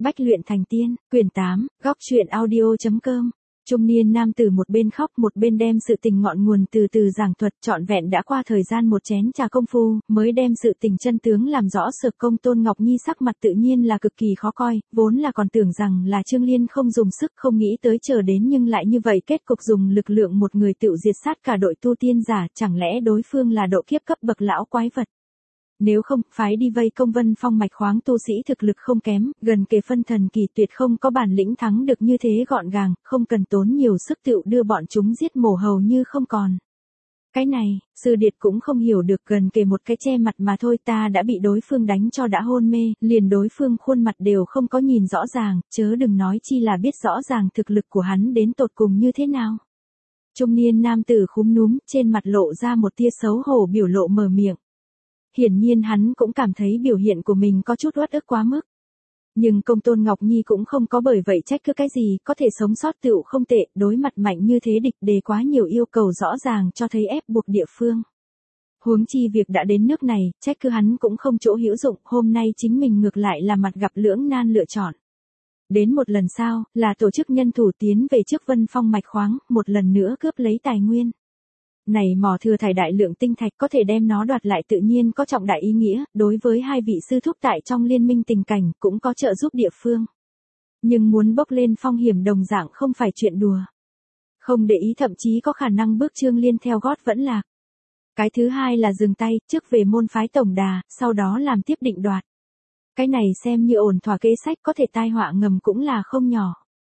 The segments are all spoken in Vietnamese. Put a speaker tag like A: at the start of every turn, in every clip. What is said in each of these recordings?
A: Bách luyện thành tiên, quyển 8, góc truyện audio.com. Trung niên nam tử một bên khóc một bên đem sự tình ngọn nguồn từ từ giảng thuật, trọn vẹn đã qua thời gian một chén trà công phu, mới đem sự tình chân tướng làm rõ. Sở Công Tôn Ngọc Nhi sắc mặt tự nhiên là cực kỳ khó coi, vốn là còn tưởng rằng là Trương Liên không dùng sức, không nghĩ tới chờ đến nhưng lại như vậy, kết cục dùng lực lượng một người tựu diệt sát cả đội tu tiên giả, chẳng lẽ đối phương là độ kiếp cấp bậc lão quái vật. Nếu không, phái đi vây công Vân Phong mạch khoáng tu sĩ thực lực không kém, gần kề phân thần kỳ, tuyệt không có bản lĩnh thắng được như thế gọn gàng, không cần tốn nhiều sức tựu đưa bọn chúng giết mổ hầu như không còn. Cái này, Sư Điệt cũng không hiểu được, gần kề một cái che mặt mà thôi, ta đã bị đối phương đánh cho đã hôn mê, liền đối phương khuôn mặt đều không có nhìn rõ ràng, chớ đừng nói chi là biết rõ ràng thực lực của hắn đến tột cùng như thế nào. Trung niên nam tử khúm núm, trên mặt lộ ra một tia xấu hổ, biểu lộ mở miệng. Hiển nhiên hắn cũng cảm thấy biểu hiện của mình có chút uất ức quá mức. Nhưng Công Tôn Ngọc Nhi cũng không có bởi vậy trách cứ cái gì, có thể sống sót tựu không tệ, đối mặt mạnh như thế địch đề quá nhiều yêu cầu rõ ràng cho thấy ép buộc địa phương. Huống chi việc đã đến nước này, trách cứ hắn cũng không chỗ hữu dụng, hôm nay chính mình ngược lại là mặt gặp lưỡng nan lựa chọn. Đến một lần sau, là tổ chức nhân thủ tiến về trước Vân Phong mạch khoáng, một lần nữa cướp lấy tài nguyên. Này mỏ thừa thải đại lượng tinh thạch, có thể đem nó đoạt lại tự nhiên có trọng đại ý nghĩa, đối với hai vị sư thúc tại trong liên minh tình cảnh cũng có trợ giúp địa phương. Nhưng muốn bốc lên phong hiểm đồng dạng không phải chuyện đùa. Không để ý thậm chí có khả năng bước Trương Liên theo gót vẫn lạc. Cái thứ hai là dừng tay, trước về môn phái tổng đà, sau đó làm tiếp định đoạt. Cái này xem như ổn thỏa kế sách, có thể tai họa ngầm cũng là không nhỏ.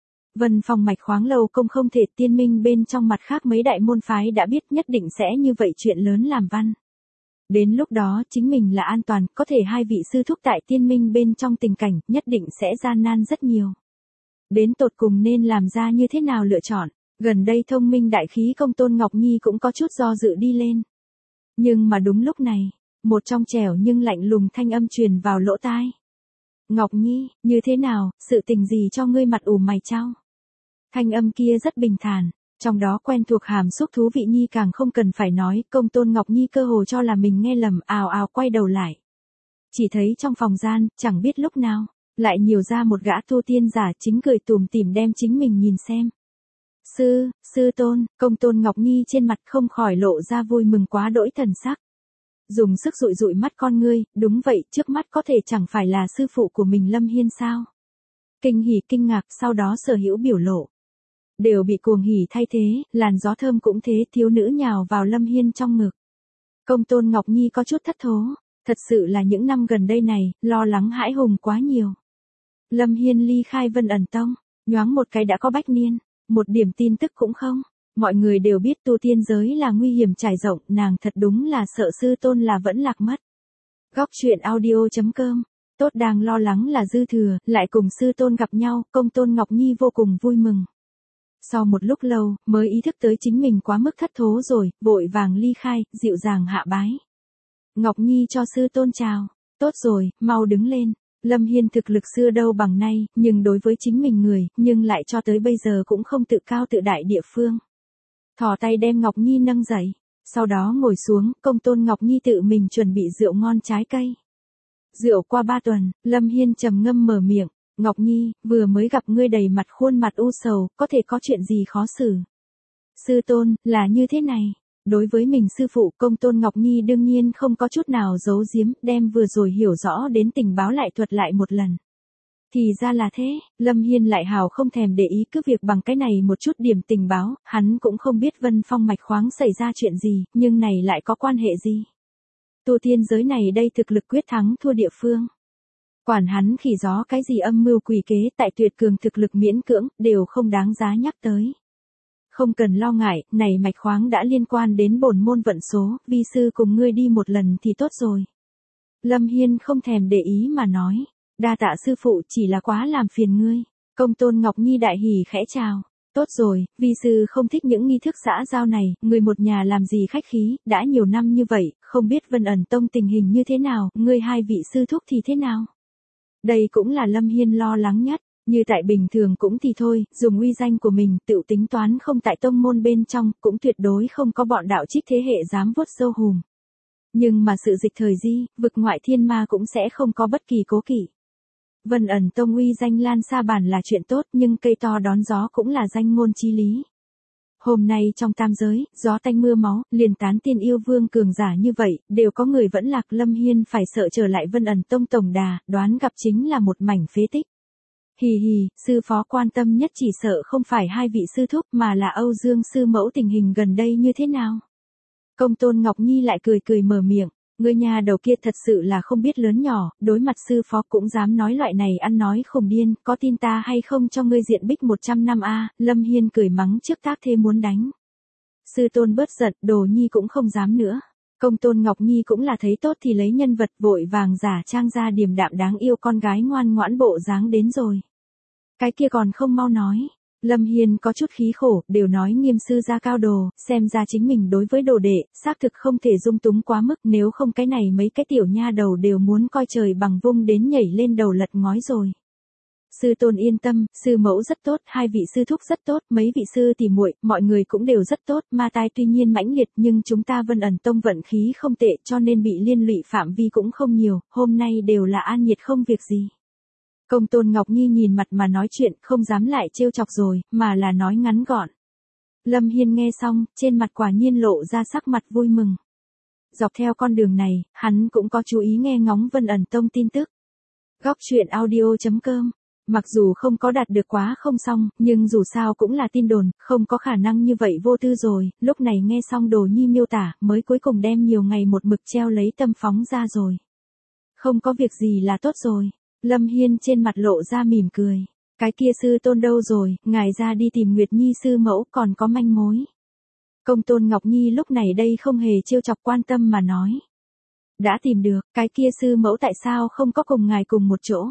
A: Vân Phong mạch khoáng lâu công không thể, tiên minh bên trong mặt khác mấy đại môn phái đã biết nhất định sẽ như vậy, chuyện lớn làm văn. Đến lúc đó chính mình là an toàn, có thể hai vị sư thúc tại tiên minh bên trong tình cảnh nhất định sẽ gian nan rất nhiều. Đến tột cùng nên làm ra như thế nào lựa chọn, gần đây thông minh đại khí Công Tôn Ngọc Nhi cũng có chút do dự đi lên. Nhưng mà đúng lúc này, một trong trẻo nhưng lạnh lùng thanh âm truyền vào lỗ tai. Ngọc Nhi, như thế nào, sự tình gì cho ngươi mặt ủ mày chau? Thanh âm kia rất bình thản, trong đó quen thuộc hàm xúc thú vị nhi càng không cần phải nói, Công Tôn Ngọc Nhi cơ hồ cho là mình nghe lầm, ào ào quay đầu lại. Chỉ thấy trong phòng gian, chẳng biết lúc nào, lại nhiều ra một gã tu tiên giả chính cười tủm tỉm đem chính mình nhìn xem. Sư tôn, Công Tôn Ngọc Nhi trên mặt không khỏi lộ ra vui mừng quá đỗi thần sắc. Dùng sức dụi dụi mắt con ngươi, đúng vậy, trước mắt có thể chẳng phải là sư phụ của mình Lâm Hiên sao? Kinh hỉ kinh ngạc, sau đó sở hữu biểu lộ đều bị cuồng hỉ thay thế, làn gió thơm cũng thế, thiếu nữ nhào vào Lâm Hiên trong ngực. Công Tôn Ngọc Nhi có chút thất thố, thật sự là những năm gần đây này, lo lắng hãi hùng quá nhiều. Lâm Hiên ly khai Vân Ẩn Tông, nhoáng một cái đã có bách niên, một điểm tin tức cũng không. Mọi người đều biết tu tiên giới là nguy hiểm trải rộng, nàng thật đúng là sợ sư tôn là vẫn lạc mất. Góc truyện audio.com. Tốt đang lo lắng là dư thừa, lại cùng sư tôn gặp nhau, Công Tôn Ngọc Nhi vô cùng vui mừng. Sau một lúc lâu, mới ý thức tới chính mình quá mức thất thố rồi, vội vàng ly khai, dịu dàng hạ bái. Ngọc Nhi cho sư tôn chào, tốt rồi, mau đứng lên. Lâm Hiên thực lực xưa đâu bằng nay, nhưng đối với chính mình người, nhưng lại cho tới bây giờ cũng không tự cao tự đại địa phương. Thò tay đem Ngọc Nhi nâng dậy, sau đó ngồi xuống, Công Tôn Ngọc Nhi tự mình chuẩn bị rượu ngon trái cây. Rượu qua 3 tuần, Lâm Hiên trầm ngâm mở miệng, Ngọc Nhi, vừa mới gặp ngươi đầy mặt khuôn mặt u sầu, có thể có chuyện gì khó xử? Sư tôn, là như thế này. Đối với mình sư phụ Công Tôn Ngọc Nhi đương nhiên không có chút nào giấu giếm, đem vừa rồi hiểu rõ đến tình báo lại thuật lại một lần. Thì ra là thế, Lâm Hiên lại hào không thèm để ý cứ việc bằng cái này một chút điểm tình báo, hắn cũng không biết Vân Phong mạch khoáng xảy ra chuyện gì, nhưng này lại có quan hệ gì. Tu tiên giới này đây thực lực quyết thắng thua địa phương. Quản hắn khỉ gió cái gì âm mưu quỷ kế, tại tuyệt cường thực lực miễn cưỡng, đều không đáng giá nhắc tới. Không cần lo ngại, này mạch khoáng đã liên quan đến bổn môn vận số, vi sư cùng ngươi đi một lần thì tốt rồi. Lâm Hiên không thèm để ý mà nói, đa tạ sư phụ, chỉ là quá làm phiền ngươi. Công Tôn Ngọc Nhi đại hỉ khẽ chào, tốt rồi, vi sư không thích những nghi thức xã giao này, người một nhà làm gì khách khí, đã nhiều năm như vậy, không biết Vân Ẩn Tông tình hình như thế nào, ngươi hai vị sư thúc thì thế nào. Đây cũng là Lâm Hiên lo lắng nhất. Như tại bình thường cũng thì thôi, dùng uy danh của mình, tự tính toán không tại tông môn bên trong, cũng tuyệt đối không có bọn đạo trích thế hệ dám vuốt sâu hùm. Nhưng mà sự dịch thời di, vực ngoại thiên ma cũng sẽ không có bất kỳ cố kỵ. Vân ẩn tông uy danh lan xa bản là chuyện tốt nhưng cây to đón gió cũng là danh ngôn chí lý. Hôm nay trong tam giới, gió tanh mưa máu, liền tán tiên yêu vương cường giả như vậy, đều có người vẫn lạc. Lâm Hiên phải sợ trở lại Vân ẩn tông tổng đà, đoán gặp chính là một mảnh phế tích. Hì hì, sư phó quan tâm nhất chỉ sợ không phải hai vị sư thúc mà là Âu Dương sư mẫu tình hình gần đây như thế nào. Công tôn Ngọc Nhi lại cười cười mở miệng, người nhà đầu kia thật sự là không biết lớn nhỏ, đối mặt sư phó cũng dám nói loại này ăn nói khùng điên, có tin ta hay không cho ngươi diện bích 100 năm a. Lâm Hiên cười mắng trước tác thế muốn đánh. Sư tôn bớt giận, đồ nhi cũng không dám nữa. Công tôn Ngọc Nhi cũng là thấy tốt thì lấy nhân vật vội vàng giả trang ra điềm đạm đáng yêu con gái ngoan ngoãn bộ dáng đến rồi. Cái kia còn không mau nói. Lâm Hiên có chút khí khổ, đều nói nghiêm sư ra cao đồ, xem ra chính mình đối với đồ đệ, xác thực không thể dung túng quá mức, nếu không cái này mấy cái tiểu nha đầu đều muốn coi trời bằng vung đến nhảy lên đầu lật ngói rồi. Sư tôn yên tâm, sư mẫu rất tốt, hai vị sư thúc rất tốt, mấy vị sư tỷ muội, mọi người cũng đều rất tốt, ma tai tuy nhiên mãnh liệt nhưng chúng ta Vân ẩn tông vận khí không tệ cho nên bị liên lụy phạm vi cũng không nhiều, hôm nay đều là an nhiệt không việc gì. Công tôn Ngọc Nhi nhìn mặt mà nói chuyện, không dám lại trêu chọc rồi, mà là nói ngắn gọn. Lâm Hiên nghe xong, trên mặt quả nhiên lộ ra sắc mặt vui mừng. Dọc theo con đường này, hắn cũng có chú ý nghe ngóng Vân ẩn tông tin tức. Góc truyện audio.com. Mặc dù không có đạt được quá không xong, nhưng dù sao cũng là tin đồn, không có khả năng như vậy vô tư rồi, lúc này nghe xong Đồ Nhi miêu tả, mới cuối cùng đem nhiều ngày một mực treo lấy tâm phóng ra rồi. Không có việc gì là tốt rồi. Lâm Hiên trên mặt lộ ra mỉm cười. Cái kia sư tôn đâu rồi, ngài ra đi tìm Nguyệt Nhi sư mẫu còn có manh mối. Công tôn Ngọc Nhi lúc này đây không hề trêu chọc quan tâm mà nói. Đã tìm được, cái kia sư mẫu tại sao không có cùng ngài cùng một chỗ.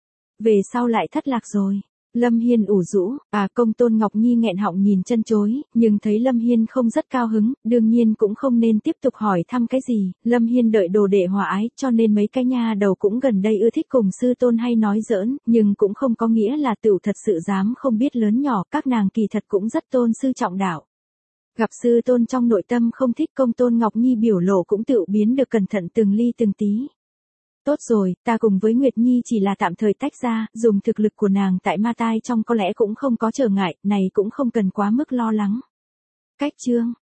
A: Về sau lại thất lạc rồi. Lâm Hiên ủ rũ, công tôn Ngọc Nhi nghẹn họng nhìn chân chối, nhưng thấy Lâm Hiên không rất cao hứng, đương nhiên cũng không nên tiếp tục hỏi thăm cái gì, Lâm Hiên đợi đồ đệ hòa ái, cho nên mấy cái nha đầu cũng gần đây ưa thích cùng sư tôn hay nói giỡn, nhưng cũng không có nghĩa là tửu thật sự dám không biết lớn nhỏ, các nàng kỳ thật cũng rất tôn sư trọng đạo. Gặp sư tôn trong nội tâm không thích công tôn Ngọc Nhi biểu lộ cũng tự biến được cẩn thận từng ly từng tí. Tốt rồi, ta cùng với Nguyệt Nhi chỉ là tạm thời tách ra, dùng thực lực của nàng tại ma tai trong có lẽ cũng không có trở ngại, này cũng không cần quá mức lo lắng. Cách chương